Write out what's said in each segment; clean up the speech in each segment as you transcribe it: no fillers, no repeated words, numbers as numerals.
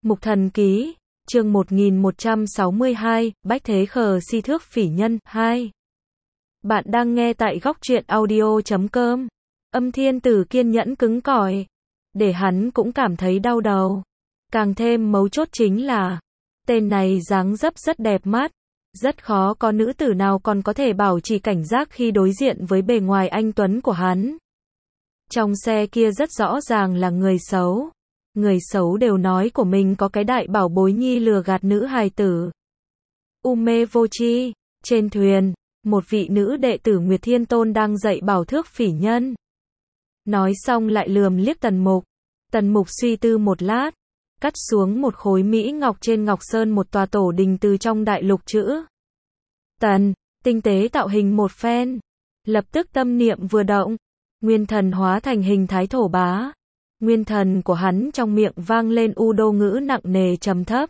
Mục Thần Ký, chương 1162, Bách Thế Khờ Si Thước Phỉ Nhân, 2. Bạn đang nghe tại góc truyện audio.com. Âm Thiên Tử kiên nhẫn cứng cỏi, để hắn cũng cảm thấy đau đầu. Càng thêm mấu chốt chính là, tên này dáng dấp rất đẹp mắt, rất khó có nữ tử nào còn có thể bảo trì cảnh giác khi đối diện với bề ngoài anh tuấn của hắn. Trong xe kia rất rõ ràng là người xấu. Người xấu đều nói của mình có cái đại bảo bối nhi lừa gạt nữ hài tử. Ume vô tri, trên thuyền, một vị nữ đệ tử Nguyệt Thiên Tôn đang dạy bảo Thước Phỉ Nhân. Nói xong lại lườm liếc Tần Mục. Tần Mục suy tư một lát, cắt xuống một khối mỹ ngọc trên ngọc sơn một tòa tổ đình từ trong đại lục chữ Tần, tinh tế tạo hình một phen. Lập tức tâm niệm vừa động, nguyên thần hóa thành hình thái thổ bá. Nguyên thần của hắn trong miệng vang lên Udo ngữ nặng nề trầm thấp.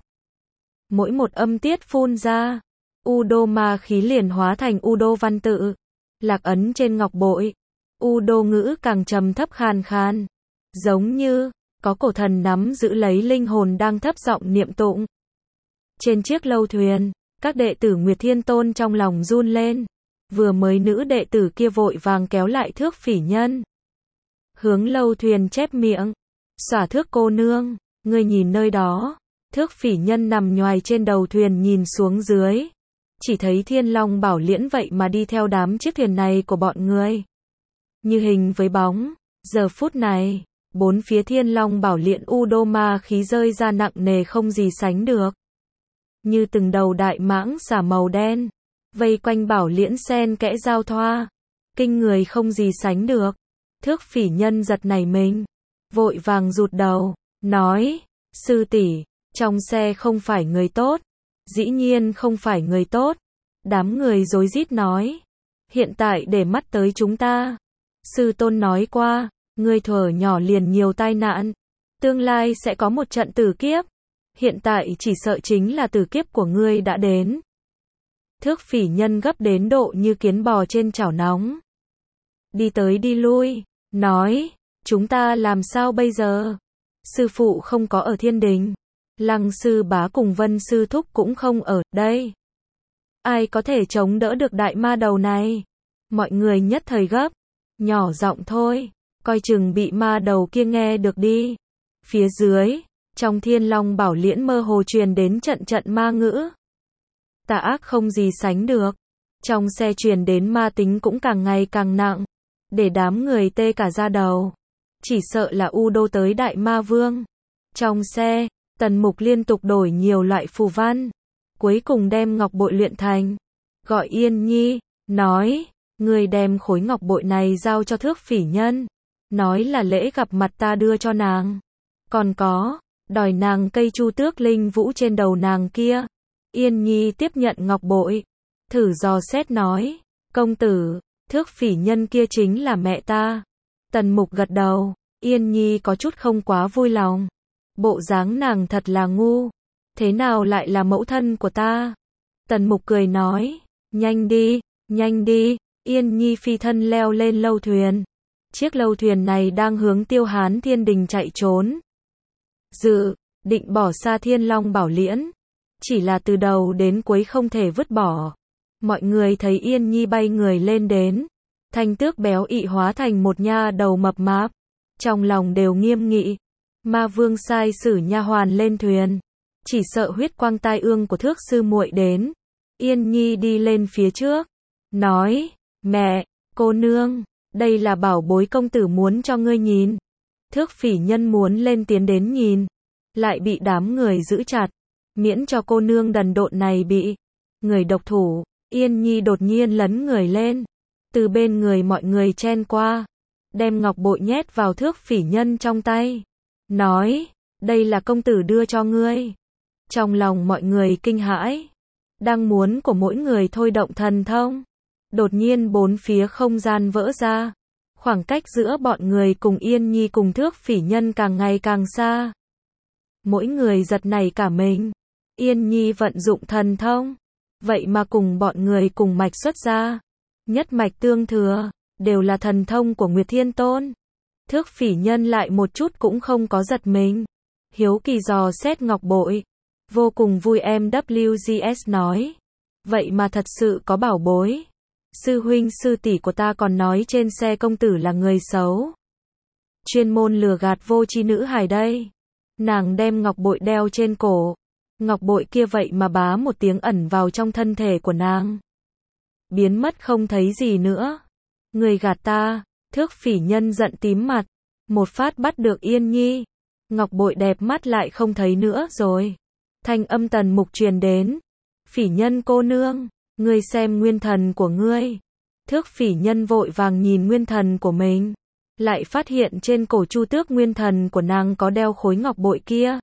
Mỗi một âm tiết phun ra, Udo ma khí liền hóa thành Udo văn tự, lạc ấn trên ngọc bội. Udo ngữ càng trầm thấp khàn khàn, giống như có cổ thần nắm giữ lấy linh hồn đang thấp giọng niệm tụng. Trên chiếc lâu thuyền, các đệ tử Nguyệt Thiên Tôn trong lòng run lên. Vừa mới nữ đệ tử kia vội vàng kéo lại Thước Phỉ Nhân, hướng lâu thuyền chép miệng, xả Thước cô nương, ngươi nhìn nơi đó. Thước Phỉ Nhân nằm nhoài trên đầu thuyền nhìn xuống dưới, chỉ thấy Thiên Long Bảo Liễn vậy mà đi theo đám chiếc thuyền này của bọn người, như hình với bóng. Giờ phút này, bốn phía Thiên Long Bảo Liễn Udo ma khí rơi ra nặng nề không gì sánh được, như từng đầu đại mãng xà màu đen, vây quanh Bảo Liễn xen kẽ giao thoa, kinh người không gì sánh được. Thước Phỉ Nhân giật nảy mình, vội vàng rụt đầu, nói, sư tỷ, trong xe không phải người tốt. Dĩ nhiên không phải người tốt. Đám người rối rít nói, hiện tại để mắt tới chúng ta. Sư tôn nói qua, ngươi thuở nhỏ liền nhiều tai nạn, tương lai sẽ có một trận tử kiếp. Hiện tại chỉ sợ chính là tử kiếp của ngươi đã đến. Thước Phỉ Nhân gấp đến độ như kiến bò trên chảo nóng, đi tới đi lui, nói, chúng ta làm sao bây giờ? Sư phụ không có ở Thiên Đình, Lăng sư bá cùng Vân sư thúc cũng không ở đây. Ai có thể chống đỡ được đại ma đầu này? Mọi người nhất thời gấp, nhỏ giọng thôi, coi chừng bị ma đầu kia nghe được đi. Phía dưới, trong Thiên Long Bảo Liễn mơ hồ truyền đến trận trận ma ngữ, tà ác không gì sánh được. Trong xe truyền đến ma tính cũng càng ngày càng nặng, để đám người tê cả da đầu. Chỉ sợ là Udo tới Đại Ma Vương. Trong xe, Tần Mục liên tục đổi nhiều loại phù văn, cuối cùng đem ngọc bội luyện thành. Gọi Yên Nhi, nói, người đem khối ngọc bội này giao cho Thước Phỉ Nhân, nói là lễ gặp mặt ta đưa cho nàng. Còn có, đòi nàng cây chu tước linh vũ trên đầu nàng kia. Yên Nhi tiếp nhận ngọc bội, thử dò xét nói, công tử, Thước Phỉ Nhân kia chính là mẹ ta. Tần Mục gật đầu. Yên Nhi có chút không quá vui lòng, bộ dáng nàng thật là ngu, thế nào lại là mẫu thân của ta? Tần Mục cười nói, nhanh đi, nhanh đi. Yên Nhi phi thân leo lên lâu thuyền. Chiếc lâu thuyền này đang hướng Tiêu Hán Thiên Đình chạy trốn, dự định bỏ xa Thiên Long Bảo Liễn, chỉ là từ đầu đến cuối không thể vứt bỏ. Mọi người thấy Yên Nhi bay người lên đến, Thanh Tước béo ị hóa thành một nha đầu mập mạp, trong lòng đều nghiêm nghị. Ma Vương sai sử nha hoàn lên thuyền, chỉ sợ huyết quang tai ương của Thước sư muội đến. Yên Nhi đi lên phía trước, nói, mẹ, cô nương, đây là bảo bối công tử muốn cho ngươi nhìn. Thước Phỉ Nhân muốn lên tiến đến nhìn, lại bị đám người giữ chặt, miễn cho cô nương đần độn này bị người độc thủ. Yên Nhi đột nhiên lấn người lên, từ bên người mọi người chen qua, đem ngọc bội nhét vào Thước Phỉ Nhân trong tay, nói, đây là công tử đưa cho ngươi. Trong lòng mọi người kinh hãi, đang muốn của mỗi người thôi động thần thông, đột nhiên bốn phía không gian vỡ ra, khoảng cách giữa bọn người cùng Yên Nhi cùng Thước Phỉ Nhân càng ngày càng xa. Mỗi người giật nảy cả mình. Yên Nhi vận dụng thần thông, vậy mà cùng bọn người cùng mạch xuất ra, nhất mạch tương thừa, đều là thần thông của Nguyệt Thiên Tôn. Thước Phỉ Nhân lại một chút cũng không có giật mình, hiếu kỳ dò xét ngọc bội. Vô cùng vui MWGS nói. Vậy mà thật sự có bảo bối. Sư huynh sư tỷ của ta còn nói trên xe công tử là người xấu. Chuyên môn lừa gạt vô tri nữ hài đây. Nàng đem ngọc bội đeo trên cổ. Ngọc bội kia vậy mà bá một tiếng ẩn vào trong thân thể của nàng. Biến mất không thấy gì nữa. Người gạt ta, Thước Phỉ Nhân giận tím mặt. Một phát bắt được Yên Nhi. Ngọc bội đẹp mắt lại không thấy nữa rồi. Thanh âm Tần Mục truyền đến. Phỉ Nhân cô nương, ngươi xem nguyên thần của ngươi. Thước Phỉ Nhân vội vàng nhìn nguyên thần của mình. Lại phát hiện trên cổ Chu Tước nguyên thần của nàng có đeo khối ngọc bội kia.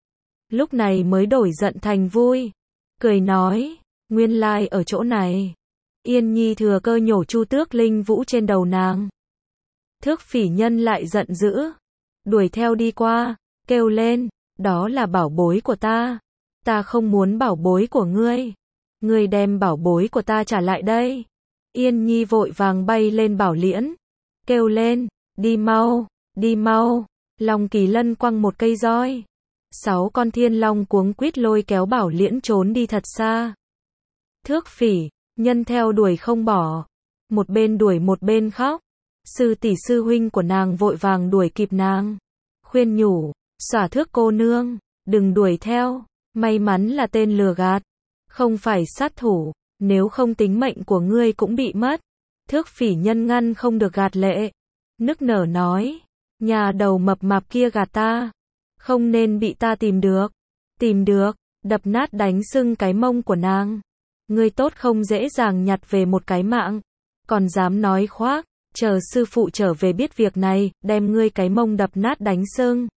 Lúc này mới đổi giận thành vui. Cười nói, nguyên lai ở chỗ này. Yên Nhi thừa cơ nhổ Chu Tước linh vũ trên đầu nàng. Thước Phỉ Nhân lại giận dữ. Đuổi theo đi qua, kêu lên, đó là bảo bối của ta. Ta không muốn bảo bối của ngươi. Ngươi đem bảo bối của ta trả lại đây. Yên Nhi vội vàng bay lên bảo liễn. Kêu lên, đi mau, đi mau. Long Kỳ Lân quăng một cây roi. 6 con thiên long cuống quýt lôi kéo bảo liễn trốn đi thật xa. Thước Phỉ Nhân theo đuổi không bỏ. Một bên đuổi một bên khóc. Sư tỷ sư huynh của nàng vội vàng đuổi kịp nàng. Khuyên nhủ, Xỏa Thước cô nương, đừng đuổi theo. May mắn là tên lừa gạt. Không phải sát thủ. Nếu không tính mệnh của ngươi cũng bị mất. Thước Phỉ Nhân ngăn không được gạt lệ. Nức nở nói. Nhà đầu mập mạp kia gạt ta. Không nên bị ta tìm được. Tìm được, đập nát đánh sưng cái mông của nàng. Ngươi tốt không dễ dàng nhặt về một cái mạng. Còn dám nói khoác. Chờ sư phụ trở về biết việc này, đem ngươi cái mông đập nát đánh sưng.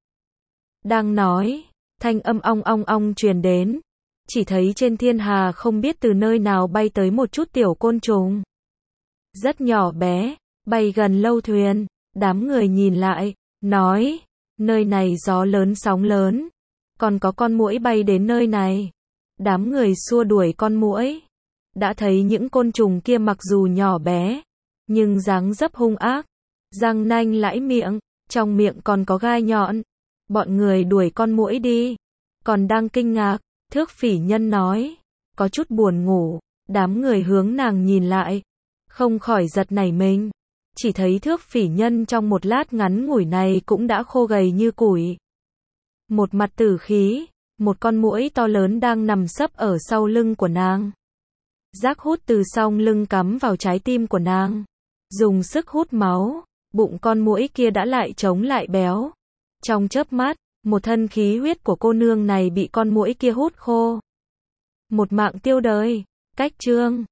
Đang nói, thanh âm ong ong ong truyền đến. Chỉ thấy trên thiên hà không biết từ nơi nào bay tới một chút tiểu côn trùng. Rất nhỏ bé, bay gần lâu thuyền. Đám người nhìn lại, nói, nơi này gió lớn sóng lớn. Còn có con muỗi bay đến nơi này. Đám người xua đuổi con muỗi. Đã thấy những côn trùng kia mặc dù nhỏ bé, nhưng dáng dấp hung ác. Răng nanh lãi miệng, trong miệng còn có gai nhọn. Bọn người đuổi con muỗi đi. Còn đang kinh ngạc, Thước Phỉ Nhân nói, có chút buồn ngủ. Đám người hướng nàng nhìn lại, không khỏi giật nảy mình. Chỉ thấy Thước Phỉ Nhân trong một lát ngắn ngủi này cũng đã khô gầy như củi. Một mặt tử khí, một con muỗi to lớn đang nằm sấp ở sau lưng của nàng. Rác hút từ song lưng cắm vào trái tim của nàng. Dùng sức hút máu, bụng con muỗi kia đã lại trống lại béo. Trong chớp mắt, một thân khí huyết của cô nương này bị con muỗi kia hút khô. Một mạng tiêu đời. Cách chương